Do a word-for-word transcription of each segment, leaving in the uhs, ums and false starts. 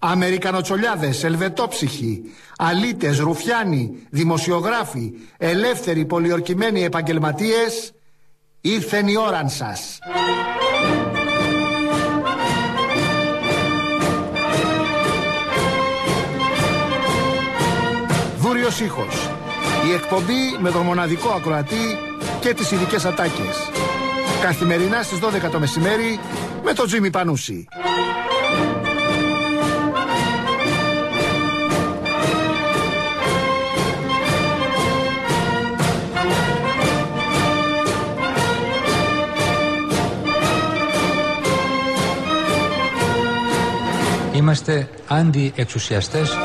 Αμερικανοτσολιάδες, ελβετόψυχοι, αλήτες, ρουφιάνοι, δημοσιογράφοι, ελεύθεροι πολιορκημένοι επαγγελματίες, ήρθεν η ώραν σας. Δούριος ήχος. Η εκπομπή με τον μοναδικό ακροατή και τις ειδικές ατάκες. Καθημερινά στις δώδεκα το μεσημέρι με τον Τζίμι Πανούση. Είμαστε αντιεξουσιαστές.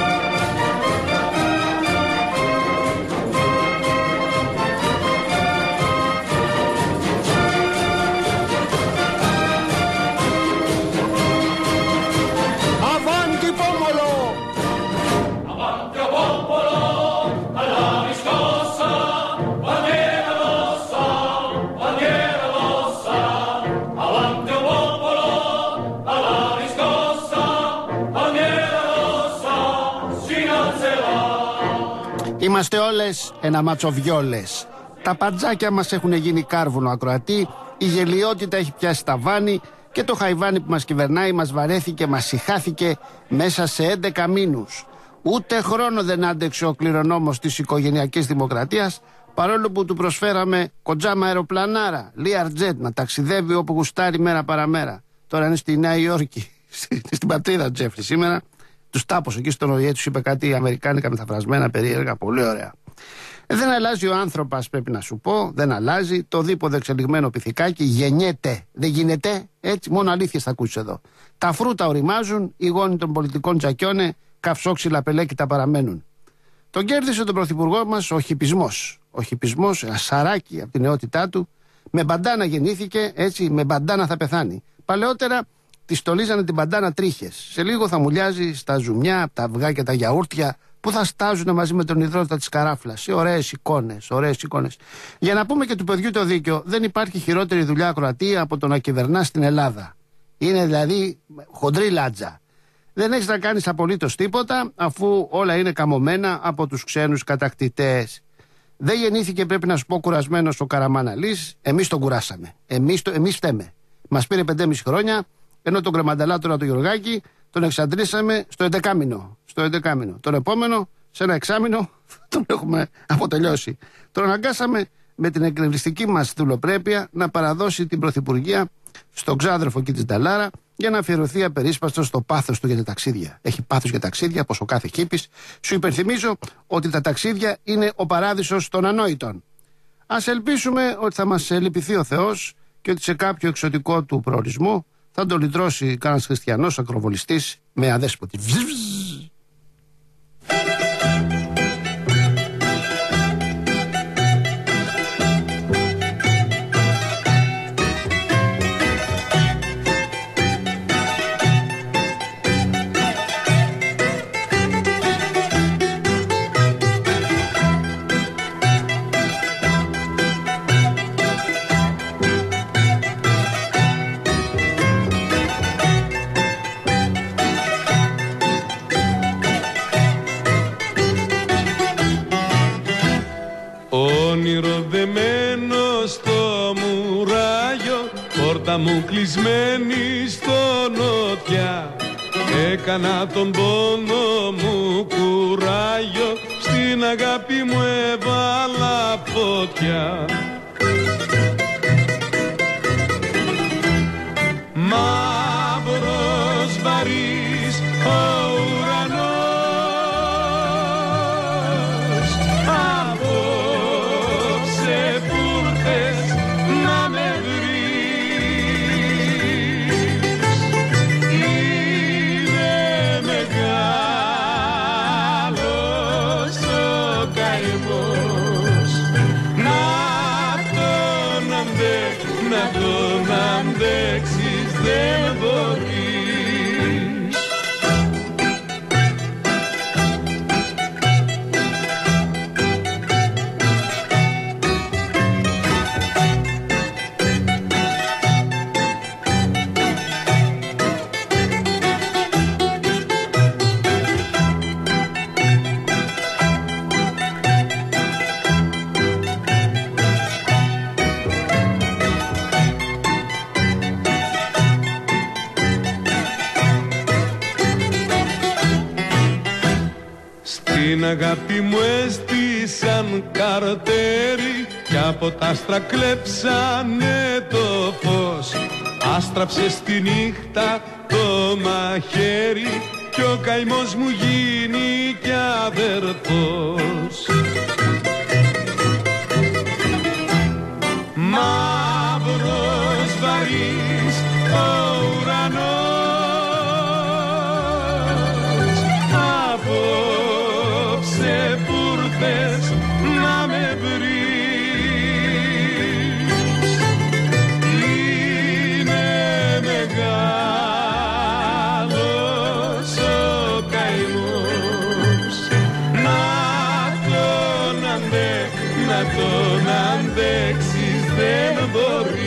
Είμαστε όλες εναματσοβιόλες. Τα παντζάκια μας έχουν γίνει κάρβουνο ακροατή, η γελιότητα έχει πιάσει τα βάνη και το χαϊβάνι που μας κυβερνάει μας βαρέθηκε, μας συχάθηκε μέσα σε έντεκα μήνους. Ούτε χρόνο δεν άντεξε ο κληρονόμος της οικογενειακής δημοκρατίας, παρόλο που του προσφέραμε κοντζάμα αεροπλανάρα, Learjet, να ταξιδεύει όπου γουστάρει μέρα παραμέρα. Τώρα είναι στη Νέα Υόρκη, στην πατρίδα του Τζέφρι σήμερα. Τους τάπωσε εκεί στον ΟΗΕ, τους είπε κάτι αμερικάνικα μεταφρασμένα, περίεργα, πολύ ωραία. Ε, δεν αλλάζει ο άνθρωπος, πρέπει να σου πω, δεν αλλάζει. Το δίποδο εξελιγμένο πυθικάκι γεννιέται. Δεν γίνεται, έτσι, μόνο αλήθειες θα ακούσεις εδώ. Τα φρούτα οριμάζουν, οι γόνοι των πολιτικών τζακιώνε, καυσόξυλα πελέκητα παραμένουν. Τον κέρδισε τον πρωθυπουργό μας ο χιπισμός. Ο χιπισμός, ασαράκι από την νεότητά του, με μπαντάνα γεννήθηκε, έτσι, με μπαντάνα θα πεθάνει. Παλαιότερα τη στολίζανε την μπαντάνα τρίχες. Σε λίγο θα μουλιάζει στα ζουμιά, τα αυγά και τα γιαούρτια που θα στάζουν μαζί με τον υδρότα της καράφλας. Σε ωραίες εικόνες, ωραίες εικόνες. Για να πούμε και του παιδιού το δίκιο, δεν υπάρχει χειρότερη δουλειά ακροατή από το να κυβερνά στην Ελλάδα. Είναι δηλαδή χοντρή λάτζα. Δεν έχεις να κάνεις απολύτως τίποτα, αφού όλα είναι καμωμένα από τους ξένους κατακτητές. Δεν γεννήθηκε, πρέπει να σου πω, κουρασμένος ο Καραμαναλής. Εμείς τον κουράσαμε. Εμείς, το, εμείς φταίμε. Μας πήρε πεντέμισι χρόνια. Ενώ τον κρεμανταλάτορα του Γιωργάκη τον εξαντλήσαμε στο εντεκάμηνο. Στο εντεκάμηνο. Τον επόμενο, σε ένα εξάμηνο, τον έχουμε αποτελειώσει. Τον αναγκάσαμε με την εκνευριστική μας δουλοπρέπεια να παραδώσει την πρωθυπουργία στον ξάδερφο εκεί της Νταλάρα για να αφιερωθεί απερίσπαστο στο πάθος του για τα ταξίδια. Έχει πάθος για ταξίδια, όπως ο κάθε χίπης. Σου υπενθυμίζω ότι τα ταξίδια είναι ο παράδεισος των ανόητων. Ας ελπίσουμε ότι θα μας λυπηθεί ο Θεός και ότι σε κάποιο εξωτικό του προορισμό θα τον λυτρώσει κανένας χριστιανός ακροβολιστής με αδέσποτη. Όνειρο δεμένο στο μουράγιο, πόρτα μου κλεισμένη στο νότια. Έκανα τον πόνο μου κουράγιο, στην αγάπη μου έβαλα φωτιά. Μαύρος βαρύς ο ουρανός, να τον αντέξεις δεν μπορείς. την αγάπη μου έστησαν καρτέρι κι από τα άστρα κλέψανε το φως. Άστραψε στη νύχτα το μαχαίρι κι ο καημός μου γίνει κι αδερφός. Μαύρος βαρύς ο ουρανός, απόψε πούρθες να με βρεις. Είναι μεγάλος ο καημός, να τον αντέ, να τον αντέξεις δεν μπορείς.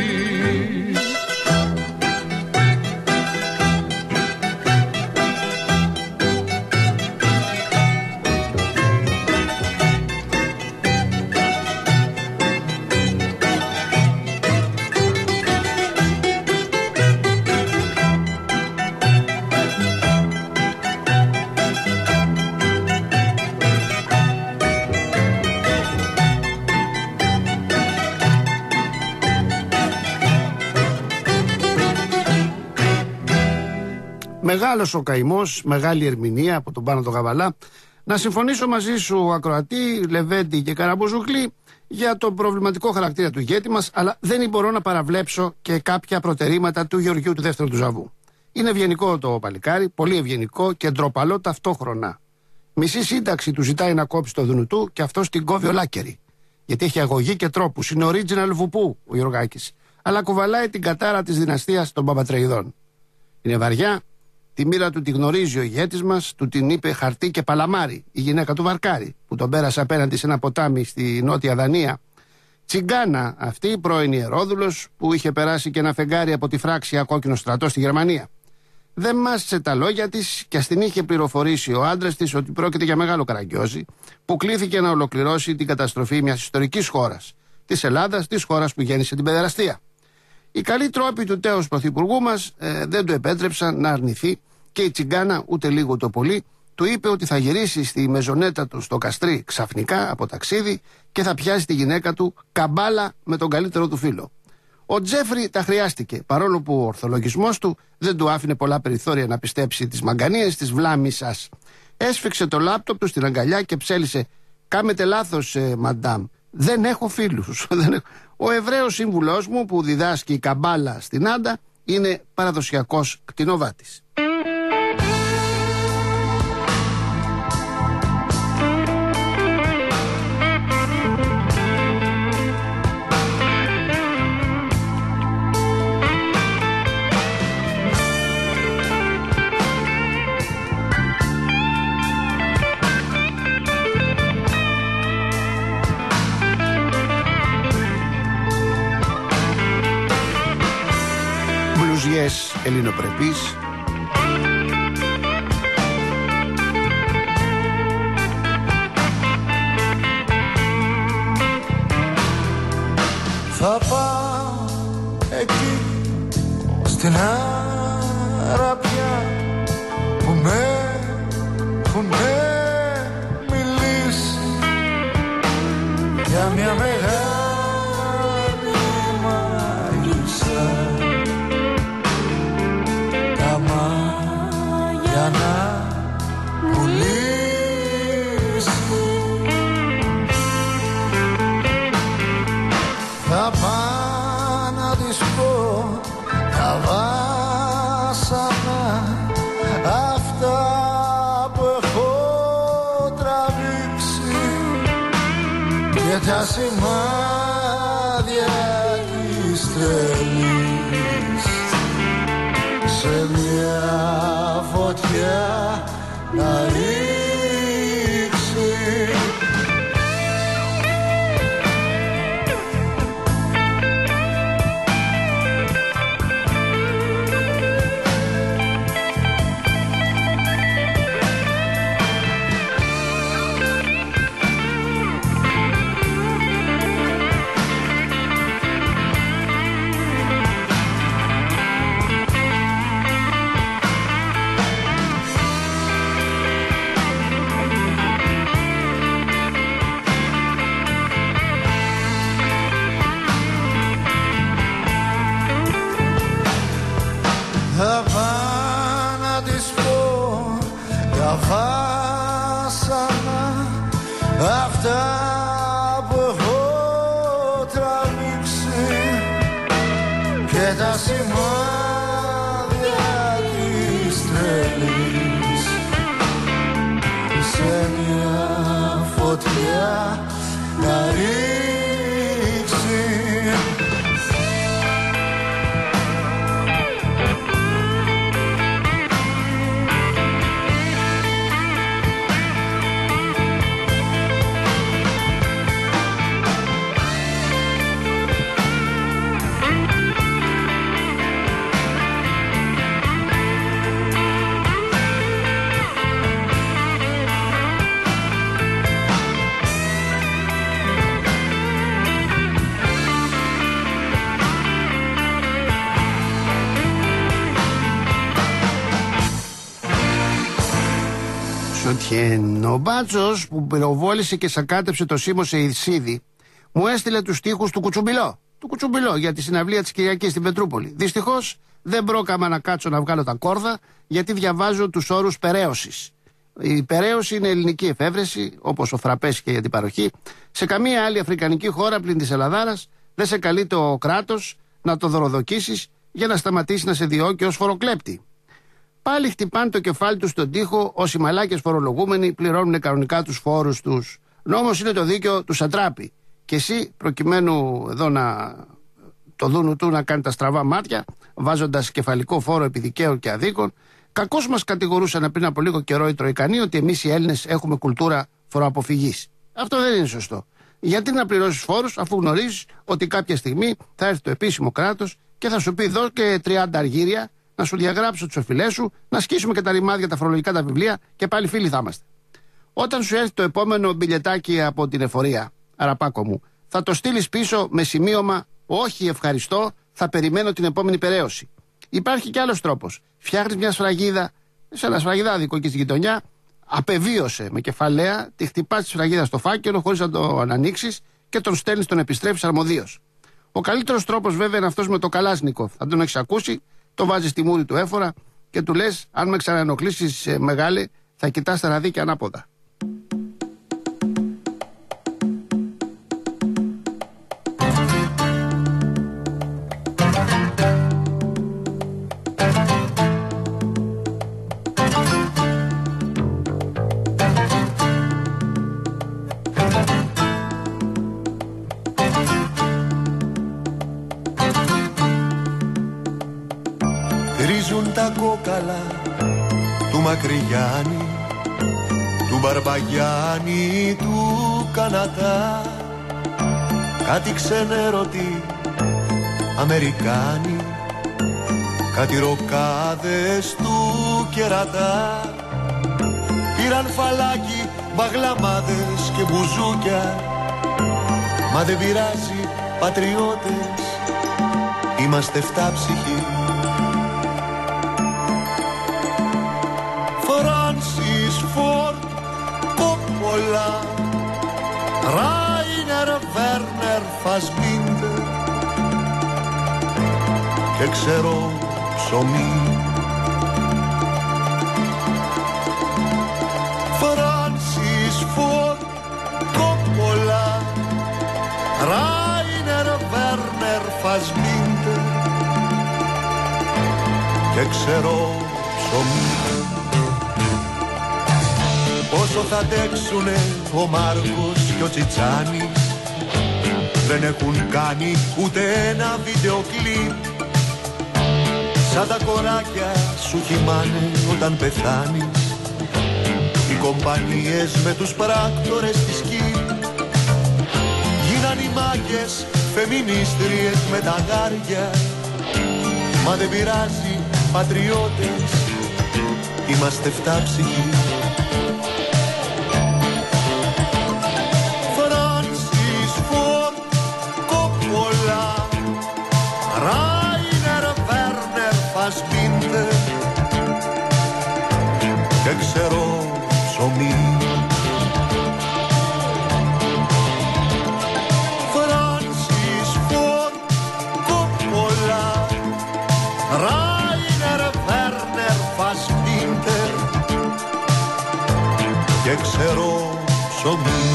Μεγάλος ο καημός, μεγάλη ερμηνεία από τον Πάνο τον Καβαλά. Να συμφωνήσω μαζί σου, ακροατή, Λεβέντη και Καραμπουζουκλή, για τον προβληματικό χαρακτήρα του ηγέτη μας, αλλά δεν μπορώ να παραβλέψω και κάποια προτερήματα του Γεωργιού του δεύτερου του Ζαβού. Είναι ευγενικό το παλικάρι, πολύ ευγενικό και ντροπαλό ταυτόχρονα. Μισή σύνταξη του ζητάει να κόψει το δουνού του και αυτό την κόβει ολάκερη. Γιατί έχει αγωγή και τρόπους. Είναι original βουπού ο Γιωργάκης. Αλλά κουβαλάει την κατάρα της δυναστείας των Παπατρεϊδών. Είναι βαριά. Τη μοίρα του τη γνωρίζει ο ηγέτης μας, του την είπε χαρτί και παλαμάρι, η γυναίκα του Βαρκάρη, που τον πέρασε απέναντι σε ένα ποτάμι στη Νότια Δανία. Τσιγκάνα αυτή, πρώην ιερόδουλος, που είχε περάσει και ένα φεγγάρι από τη φράξια κόκκινο στρατό στη Γερμανία. Δεν μάσησε τα λόγια της και ας την είχε πληροφορήσει ο άντρας της ότι πρόκειται για μεγάλο καραγκιόζι, που κλήθηκε να ολοκληρώσει την καταστροφή μιας ιστορικής χώρας, της Ελλάδας, της χώρας που γέννησε την παιδεραστία. Οι καλοί τρόποι του τέος πρωθυπουργού μας ε, δεν του επέτρεψαν να αρνηθεί και η τσιγκάνα, ούτε λίγο το πολύ, του είπε ότι θα γυρίσει στη μεζονέτα του στο Καστρί ξαφνικά από ταξίδι και θα πιάσει τη γυναίκα του καμπάλα με τον καλύτερο του φίλο. Ο Τζέφρι τα χρειάστηκε, παρόλο που ο ορθολογισμός του δεν του άφηνε πολλά περιθώρια να πιστέψει τις μαγκανίες της βλάμισσας. Έσφιξε το λάπτοπ του στην αγκαλιά και ψέλισε: «Κάμετε λάθος, ε, μαντάμ. Δεν έχω φίλους». Ο Εβραίος σύμβουλός μου που διδάσκει καμπάλα στην Άντα είναι παραδοσιακός κτηνοβάτης. Μπλουζιές ελληνοπρεπείς, θα πάω εκεί στην Αραπιά που με έχουνε μιλήσει για μια μεγάλη μάγισσα. Για να πουλήσει θα πάω να της πω τα βάσανα αυτά που έχω τραβήξει και τα σημάδια της τρελής σε μια φωτιά να ρίξει. τα βάσανα αυτά που έχω τραβήξει και τα σημάδια της τρελής σε μια φωτιά να ρίξει. Ο Μπάτσος που πυροβόλησε και σακάτεψε το Σίμω σε Ισίδη μου έστειλε τους στίχους του Κουτσουμπιλό. Του Κουτσουμπιλό για τη συναυλία της Κυριακής στην Πετρούπολη. Δυστυχώς δεν πρόκαμα να κάτσω να βγάλω τα κόρδα γιατί διαβάζω τους όρους περαίωσης. Η περαίωση είναι ελληνική εφεύρεση, όπως ο φραπές και η αντιπαροχή. Σε καμία άλλη αφρικανική χώρα πλην της Ελλαδάρας δεν σε καλεί το κράτος να το δωροδοκίσεις για να σταματήσει να σε διώκει ως φοροκλέπτη. Πάλι χτυπάνε το κεφάλι τους στον τοίχο όσοι μαλάκες φορολογούμενοι πληρώνουν κανονικά τους φόρους τους. Νόμος είναι το δίκαιο του Σατράπη. Και εσύ, προκειμένου εδώ να το δούνου του να κάνει τα στραβά μάτια, βάζοντας κεφαλικό φόρο επί δικαίων και αδίκων, κακώς μας κατηγορούσαν πριν από λίγο καιρό οι Τροικανοί ότι εμείς οι Έλληνες έχουμε κουλτούρα φοροαποφυγής. Αυτό δεν είναι σωστό. Γιατί να πληρώσεις φόρους αφού γνωρίζεις ότι κάποια στιγμή θα έρθει το επίσημο κράτος και θα σου πει δω και τριάντα αργύρια. Να σου διαγράψω τις οφειλές σου, να σκίσουμε και τα ρημάδια, τα φορολογικά, τα βιβλία και πάλι φίλοι θα είμαστε. Όταν σου έρθει το επόμενο μπιλετάκι από την εφορία, αραπάκο μου, θα το στείλεις πίσω με σημείωμα όχι ευχαριστώ, θα περιμένω την επόμενη περαίωση. Υπάρχει κι άλλος τρόπος. Φτιάχνεις μια σφραγίδα, σε ένα σφραγιδάδικο εκεί στη γειτονιά, απεβίωσε με κεφαλαία, τη χτυπάς τη σφραγίδα στο φάκελο χωρίς να το ανοίξεις και τον στέλνεις, τον επιστρέφεις αρμοδίως. Ο καλύτερος τρόπος βέβαια είναι αυτός με το Καλάσνικοφ. Θα τον έχεις ακούσει. Το βάζεις στη μούρη του έφορα και του λες αν με ξαναενοχλήσεις ε, μεγάλη θα κοιτάς τα ραδίκια ανάποδα. Τα κόκαλα του Μακρυγιάννη, του Μπαρμπαγιάννη, του Κανατά, κάτι ξενέρωτοι Αμερικάνοι, κάτι ροκάδες του Κερατά. Πήραν φαλάκι, μπαγλαμάδες και μπουζούκια, μα δεν πειράζει πατριώτες, είμαστε φτάψυχοι. Φράνσις Φόρντ Κόπολα, Ράινερ Βέρνερ Φασμπίντερ και ξέρω ψωμί. Φράνσις Φόρντ Κόπολα, Ράινερ Βέρνερ Φασμπίντερ και ξέρω ψωμί. Όσο θα αντέξουνε ο Μάρκος και ο Τσιτσάνης, δεν έχουν κάνει ούτε ένα βίντεο κλιπ. Σαν τα κοράκια σου χυμάνε όταν πεθάνεις, οι κομπανίες με τους πράκτορες της ΚΙΠ. Γίναν οι μάγκες φεμινίστριες με τα γάρια, μα δεν πειράζει πατριώτες, είμαστε φτάψυχοι. Και ξέρω ψωμί. Φράνσις Φόρντ Κόπολα, Ράινερ Βέρνερ Φασμπίντερ ξέρω ψωμί.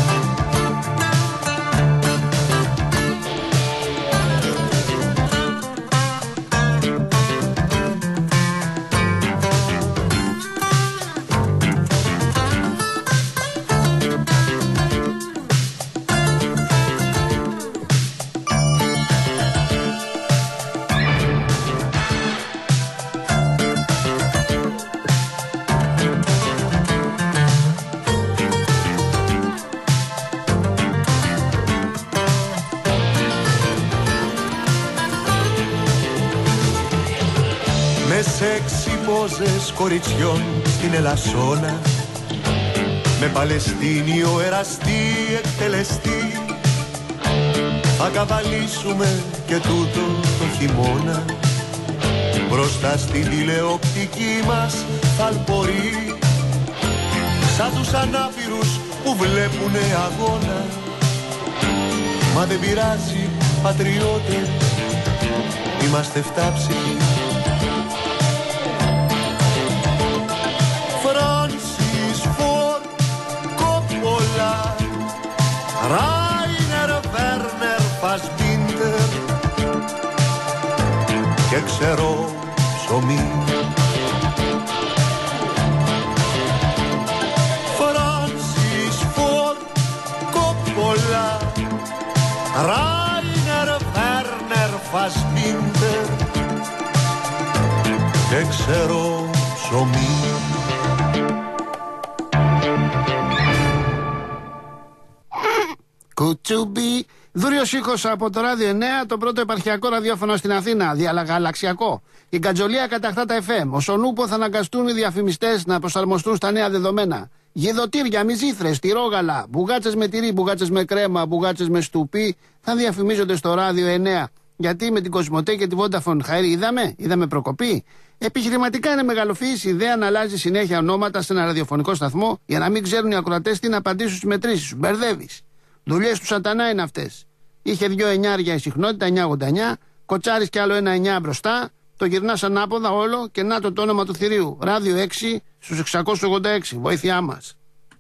Με σεξι πόζες κοριτσιών στην Ελασσόνα, με Παλαιστίνιο εραστή εκτελεστή, θα καβαλήσουμε και τούτο το χειμώνα μπροστά στην τηλεοπτική μας θαλπορεί, σαν τους ανάπηρους που βλέπουνε αγώνα. Μα δεν πειράζει πατριώτες, είμαστε φτάψιμοι. Ράινερ, Βέρνερ, Φασμπίντερ και ξέρω ψωμί. Φράνσις Φορντ Κόπολα, Ράινερ, Βέρνερ, Φασμπίντερ και ξέρω ψωμί. Κουτσούμπι, δούριος ήχος από το Ράδιο εννέα, το πρώτο επαρχιακό ραδιόφωνο στην Αθήνα, διαλαγαλαξιακό. Η Γκατζολία κατακτά τα εφ εμ. Ο Σονούπο θα αναγκαστούν οι διαφημιστές να προσαρμοστούν στα νέα δεδομένα. Γιδωτήρια, μυζήθρες, τυρόγαλα, μπουγάτσες με τυρί, μπουγάτσες με κρέμα, μπουγάτσες με στουπί θα διαφημίζονται στο Ράδιο εννέα. Γιατί με την Κοσμοτέ και τη Vodafone Χαΐρη είδαμε, είδαμε προκοπή. Επιχειρηματικά είναι μεγαλοφυής η ιδέα να αλλάζει συνέχεια ονόματα σε ένα ραδιοφωνικό σταθμό για να μην ξέρουν οι ακροατές τι να απαντήσουν στις μετρήσεις σου. Μπερδεύεις. Δουλειές του σατανά είναι αυτές. Είχε δυο εννιάρια η συχνότητα, εννιά ογδόντα εννιά, κοτσάρεις κι άλλο ένα εννιά μπροστά, το γυρνάς ανάποδα όλο και να το το όνομα του θηρίου. Ράδιο έξι στους εξακόσια ογδόντα έξι. Βοήθειά μας.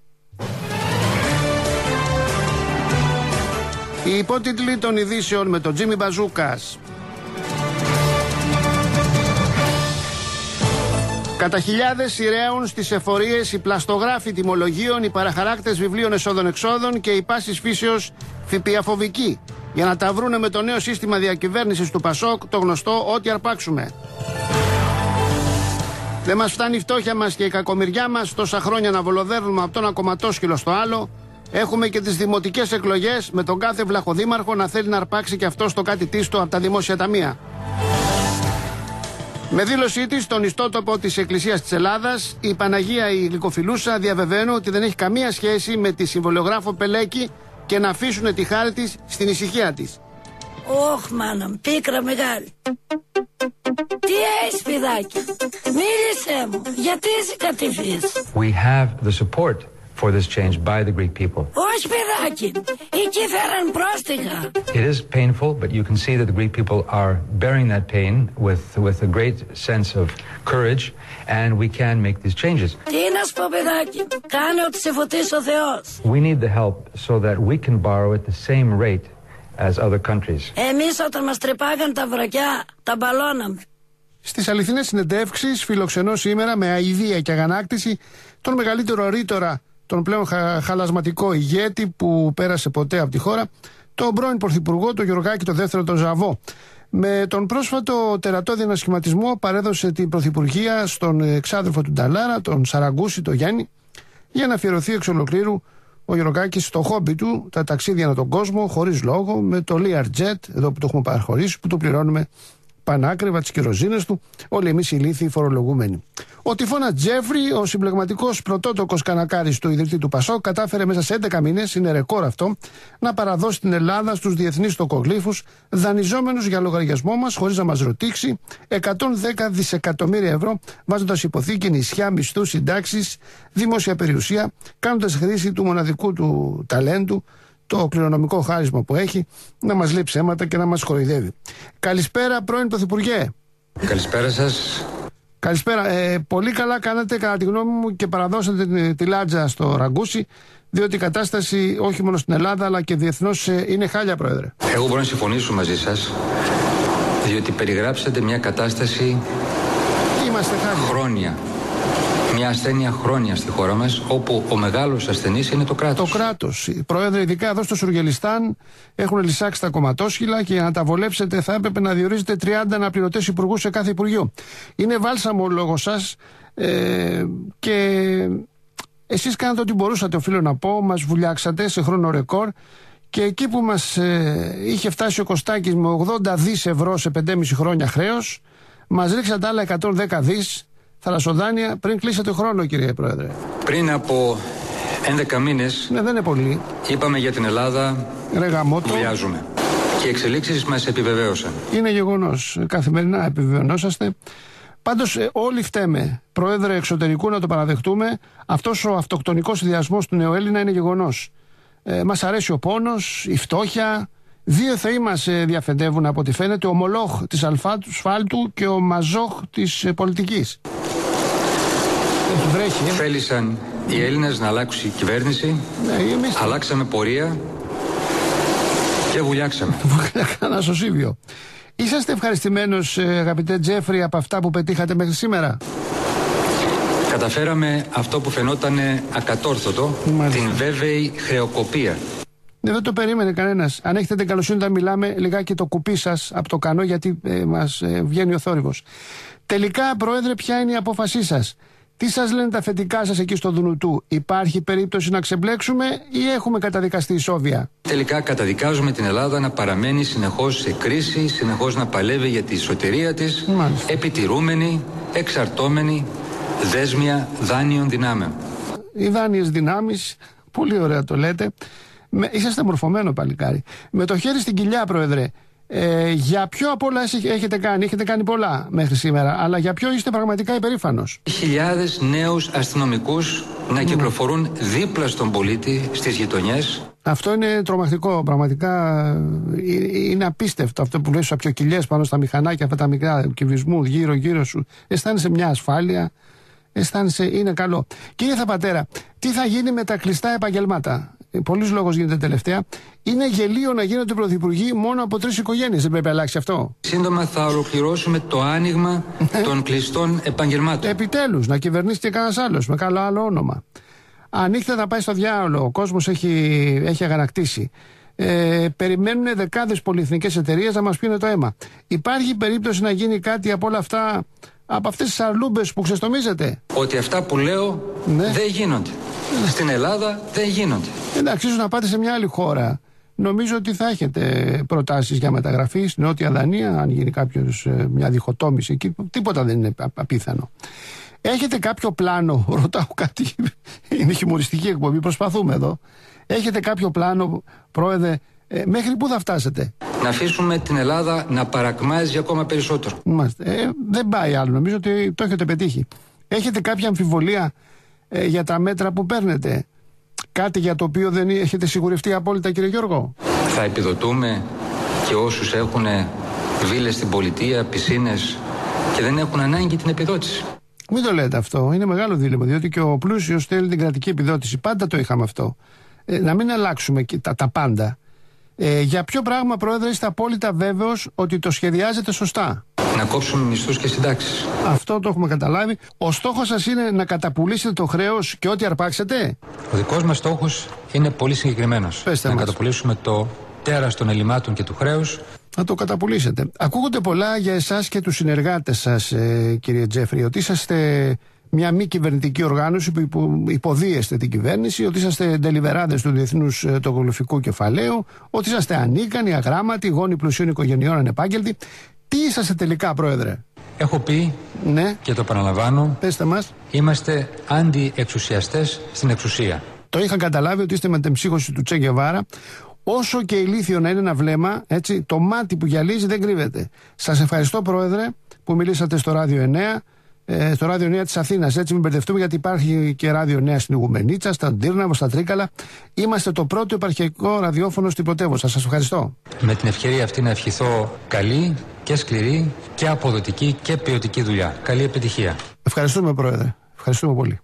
Οι υπότιτλοι των ειδήσεων με τον Τζίμι Μπαζούκας. Κατά χιλιάδες σειραίουν στις εφορίες οι πλαστογράφοι τιμολογίων, οι παραχαράκτες βιβλίων εσόδων-εξόδων και οι πάσης φύσεως ΦΠΑ-φοβικοί, για να τα βρούνε με το νέο σύστημα διακυβέρνησης του Πασόκ, το γνωστό ό,τι αρπάξουμε. Δεν μας φτάνει η φτώχεια μας και η κακομοιριά μας τόσα χρόνια να βολοδέρνουμε από το ένα κομματόσκυλο στο άλλο. Έχουμε και τις δημοτικές εκλογές με τον κάθε βλαχοδήμαρχο να θέλει να αρπάξει και αυτό στο κάτι τίστο από τα δημόσια ταμεία. Με δήλωσή της στον ιστότοπο της Εκκλησίας της Ελλάδας, η Παναγία η Γλυκοφιλούσα διαβεβαίνω ότι δεν έχει καμία σχέση με τη συμβολιογράφο Πελέκη και να αφήσουν τη χάρη της στην ησυχία της. Όχ, μάνα μου, πίκρα μεγάλη. Τι έχεις, παιδάκι? Μίλησέ μου, γιατί είσαι κατηφής? We have the support for this change by the Greek people. Όχι, παιδάκι, εκεί φέραν πρόστιχα. It is painful, but you can see that the Greek people are bearing that pain with, with a great sense of courage, and we can make these changes. Τι να σου πω, παιδάκι, κάνε ό,τι σε φωτίσει ο Θεός. We need the help so that we can borrow at the same rate as other countries. Εμείς όταν μας τρεπάγαν τα βρακιά, τα μπαλώναμε. Στις αληθινές συνεντεύξεις φιλοξενώ σήμερα με αηδία και αγανάκτηση τον μεγαλύτερο ρήτορα, τον πλέον χα, χαλασματικό ηγέτη που πέρασε ποτέ από τη χώρα, τον πρώην Πρωθυπουργό, τον Γεωργάκη το δεύτερο, τον Ζαβό. Με τον πρόσφατο τερατώδη ανασχηματισμό παρέδωσε την πρωθυπουργία στον εξάδελφο του Νταλάρα, τον Σαραγκούση, τον Γιάννη, για να αφιερωθεί εξ ολοκλήρου ο Γεωργάκης στο χόμπι του, τα ταξίδια ανά τον κόσμο, χωρίς λόγο, με το Learjet, εδώ που το έχουμε παραχωρήσει, που το πληρώνουμε πανάκριβα, τις κυροζίνες του, όλοι εμείς οι ηλίθιοι φορολογούμενοι. Ο τυφώνα Τζέφρι, ο συμπλεγματικός πρωτότοκος κανακάρης του ιδρυτή του Πασόκ, κατάφερε μέσα σε έντεκα μήνες, είναι ρεκόρ αυτό, να παραδώσει την Ελλάδα στους διεθνείς τοκογλύφους, δανειζόμενους για λογαριασμό μας, χωρίς να μας ρωτήξει, εκατόν δέκα δισεκατομμύρια ευρώ, βάζοντας υποθήκη νησιά, μισθούς, συντάξεις, δημόσια περιουσία, κάνοντας χρήση του μοναδικού του ταλέντου, το κληρονομικό χάρισμα που έχει, να μας λέει ψέματα και να μας κοροϊδεύει. Καλησπέρα, πρώην Πρωθυπουργέ. Καλησπέρα σας. Καλησπέρα. Ε, πολύ καλά κάνατε, κατά τη γνώμη μου, και παραδώσατε τη, τη λάτζα στο Ραγκούσι, διότι η κατάσταση όχι μόνο στην Ελλάδα αλλά και διεθνώς ε, είναι χάλια, Πρόεδρε. Εγώ μπορώ να συμφωνήσω μαζί σας, διότι περιγράψατε μια κατάσταση Είμαστε χάλια. χρόνια. Μια ασθένεια χρόνια στη χώρα μας, όπου ο μεγάλος ασθενής είναι το κράτος. Το κράτος. Πρόεδρε, ειδικά εδώ στο Σουργελιστάν έχουν λυσάξει τα κομματόσχυλα και για να τα βολέψετε θα έπρεπε να διορίζετε τριάντα αναπληρωτές υπουργούς σε κάθε υπουργείο. Είναι βάλσαμο ο λόγος σας ε, και εσείς κάνατε ό,τι μπορούσατε, οφείλω να πω. Μας βουλιάξατε σε χρόνο ρεκόρ και εκεί που μας ε, είχε φτάσει ο Κωστάκης με ογδόντα δις ευρώ σε πεντέμισι χρόνια χρέος, μας ρίξατε άλλα εκατόν δέκα δις θαλασσοδάνεια πριν κλείσετε χρόνο, κύριε Πρόεδρε. Πριν από έντεκα μήνες, ναι, δεν είναι πολύ, είπαμε για την Ελλάδα, ρε γαμώτο, βουλιάζουμε. Και οι εξελίξεις μας επιβεβαίωσαν. Είναι γεγονός. Καθημερινά επιβεβαιωνόσαστε. Πάντως ε, όλοι φταίμε. Πρόεδρε εξωτερικού, να το παραδεχτούμε. Αυτός ο αυτοκτονικός συνδυασμός του νεοέλληνα είναι γεγονός. Ε, μας αρέσει ο πόνος, η φτώχεια. Δύο θεοί μας ε, διαφεντεύουν από ό,τι φαίνεται. Ο Μολόχ της ασφάλτου και ο Μαζόχ της ε, πολιτικής. Έχει βρέχει. Ε. Θέλησαν οι Έλληνες να αλλάξουν κυβέρνηση. Ναι, εμείς... Αλλάξαμε πορεία και βουλιάξαμε. Κανένα σωσίβιο. Είσαστε ευχαριστημένος, αγαπητέ Τζέφρι, από αυτά που πετύχατε μέχρι σήμερα? Καταφέραμε αυτό που φαινόταν ακατόρθωτο, μάλιστα, την βέβαιη χρεοκοπία. Ναι, δεν το περίμενε κανένας. Αν έχετε την καλοσύνη να μιλάμε λιγάκι το κουπί σας από το κανό, γιατί ε, μας ε, βγαίνει ο θόρυβος. Τελικά, Πρόεδρε, ποια είναι η απόφασή σας? Τι σας λένε τα αφεντικά σας εκεί στο Δουνουτού? Υπάρχει περίπτωση να ξεμπλέξουμε ή έχουμε καταδικαστεί ισόβια? Τελικά καταδικάζουμε την Ελλάδα να παραμένει συνεχώς σε κρίση, συνεχώς να παλεύει για τη σωτηρία της, μάλιστα, επιτηρούμενη, εξαρτώμενη, δέσμια δάνειων δυνάμεων. Οι δάνειες δυνάμεις, πολύ ωραία το λέτε. Με, είσαστε μορφωμένο παλικάρι. Με το χέρι στην κοιλιά, Πρόεδρε. Ε, για ποιο απ' όλα έχετε κάνει? Έχετε κάνει πολλά μέχρι σήμερα, αλλά για ποιο είστε πραγματικά υπερήφανος? Χιλιάδες νέους αστυνομικούς να mm. κυκλοφορούν δίπλα στον πολίτη στις γειτονιές. Αυτό είναι τρομακτικό. Πραγματικά είναι απίστευτο αυτό που βλέπεις από κοιλιές πάνω στα μηχανάκια, αυτά τα μικρά κυβισμού γύρω-γύρω σου. Αισθάνεσαι μια ασφάλεια. Αισθάνεσαι, είναι καλό. Κύριε Θαπατέρα, τι θα γίνει με τα κλειστά επαγγελμάτα? Πολλής λόγος γίνεται τελευταία. Είναι γελίο να γίνονται πρωθυπουργοί μόνο από τρεις οικογένειες. Δεν πρέπει να αλλάξει αυτό? Σύντομα θα ολοκληρώσουμε το άνοιγμα των κλειστών επαγγελμάτων. Επιτέλους, να κυβερνήσει και κανένας άλλος με καλό άλλο όνομα. Ανοίχτε να πάει στο διάολο. Ο κόσμος έχει, έχει αγανακτήσει. Ε, περιμένουν δεκάδες πολυεθνικές εταιρείες να μας πίνουν το αίμα. Υπάρχει περίπτωση να γίνει κάτι από όλα αυτά, από αυτές τις αρλούμπες που ξεστομίζετε? Ότι αυτά που λέω ναι. δεν γίνονται. Ναι. Στην Ελλάδα δεν γίνονται. Εντάξει, ίσως να πάτε σε μια άλλη χώρα. Νομίζω ότι θα έχετε προτάσεις για μεταγραφή στην Νότια Δανία, αν γίνει κάποιος μια διχοτόμηση εκεί. Τίποτα δεν είναι απίθανο. Έχετε κάποιο πλάνο? Ρωτάω κάτι. Είναι χιουμοριστική εκπομπή. Προσπαθούμε εδώ. Έχετε κάποιο πλάνο, Πρόεδρε? Ε, μέχρι πού θα φτάσετε? Να αφήσουμε την Ελλάδα να παρακμάζει ακόμα περισσότερο. Ε, δεν πάει άλλο. Νομίζω ότι το έχετε πετύχει. Έχετε κάποια αμφιβολία ε, για τα μέτρα που παίρνετε? Κάτι για το οποίο δεν έχετε σιγουρευτεί απόλυτα, κύριε Γιώργο? Θα επιδοτούμε και όσους έχουν βίλες στην πολιτεία, πισίνες και δεν έχουν ανάγκη την επιδότηση. Μην το λέτε αυτό. Είναι μεγάλο δίλημμα, διότι και ο πλούσιος θέλει την κρατική επιδότηση. Πάντα το είχαμε αυτό. Ε, να μην αλλάξουμε τα, τα πάντα. Ε, για ποιο πράγμα, Πρόεδρε, είστε απόλυτα βέβαιος ότι το σχεδιάζετε σωστά? Να κόψουμε μισθούς και συντάξεις. Αυτό το έχουμε καταλάβει. Ο στόχος σας είναι να καταπουλήσετε το χρέος και ό,τι αρπάξετε? Ο δικός μας στόχος είναι πολύ συγκεκριμένος. Πέστε να μας. καταπουλήσουμε το τέρας των ελλημάτων και του χρέους. Να το καταπουλήσετε. Ακούγονται πολλά για εσάς και τους συνεργάτες σας, ε, κύριε Τζέφρι, ότι είσαστε μια μη κυβερνητική οργάνωση που υποδίεστε την κυβέρνηση, ότι είσαστε ντελιβεράδες του Διεθνούς Τοκογλυφικού Κεφαλαίου, ότι είσαστε ανίκανοι, αγράμματοι, γόνοι πλουσίων οικογενειών, ανεπάγγελτοι. Τι είσαστε τελικά, Πρόεδρε? Έχω πει, ναι, και το επαναλαμβάνω, πέστε μας, είμαστε αντιεξουσιαστές στην εξουσία. Το είχαν καταλάβει ότι είστε μετεμψύχωση του Τσε Γκεβάρα. Όσο και ηλίθιο να είναι ένα βλέμμα, έτσι, το μάτι που γυαλίζει δεν κρύβεται. Σας ευχαριστώ, Πρόεδρε, που μιλήσατε στο Ράδιο εννέα. ε, στο Ράδιο Νέα της Αθήνας. Έτσι, μην μπερδευτούμε, γιατί υπάρχει και Ράδιο Νέα στην Ιγουμενίτσα, στα Ντύρναβο, στα Τρίκαλα. Είμαστε το πρώτο επαρχιακό ραδιόφωνο στην πρωτεύουσα. Σας ευχαριστώ. Με την ευκαιρία αυτή να ευχηθώ καλή και σκληρή και αποδοτική και ποιοτική δουλειά. Καλή επιτυχία. Ευχαριστούμε, Πρόεδρε. Ευχαριστούμε πολύ.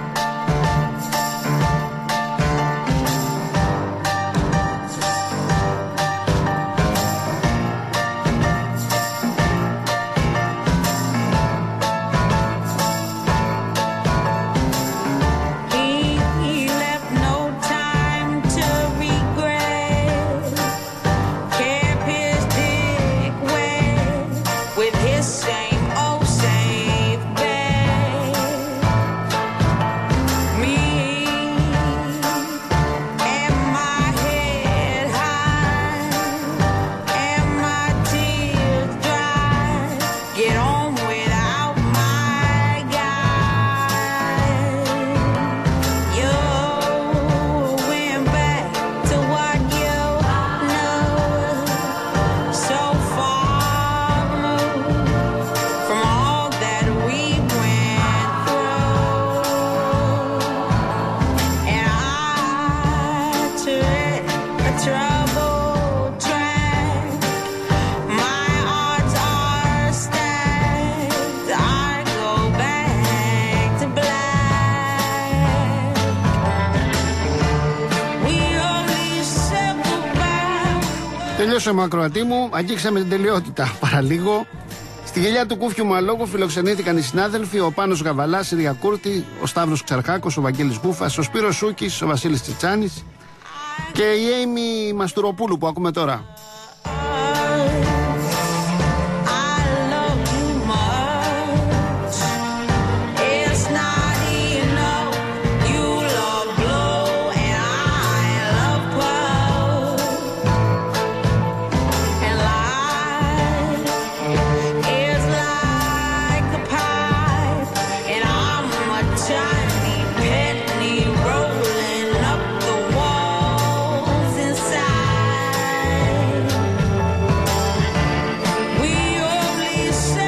Τελειώσαμε, ακροατή μου, αγγίξαμε την τελειότητα παραλίγο. Στη γελιά του Κούφιου Μαλόγου φιλοξενήθηκαν οι συνάδελφοι: ο Πάνος Γαβαλάς, η Ρία Κούρτη, ο Σταύρος Ξαρχάκος, ο Βαγγέλης Γκούφας, ο Σπύρος Σούκης, ο Βασίλης Τσιτσάνης και η Έιμι Μαστουροπούλου που ακούμε τώρα.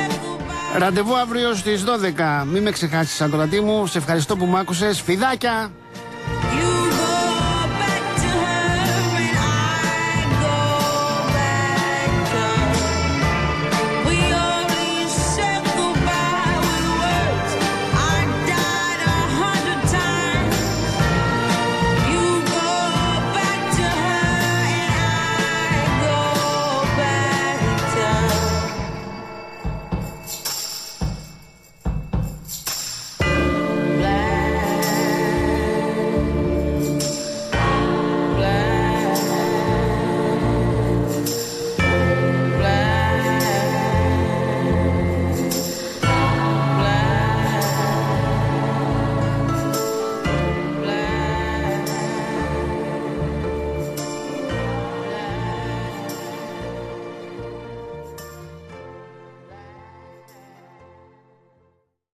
Ραντεβού αύριο στις δώδεκα. Μην με ξεχάσεις, ακροατή μου. Σε ευχαριστώ που μ' άκουσες. Φιδάκια!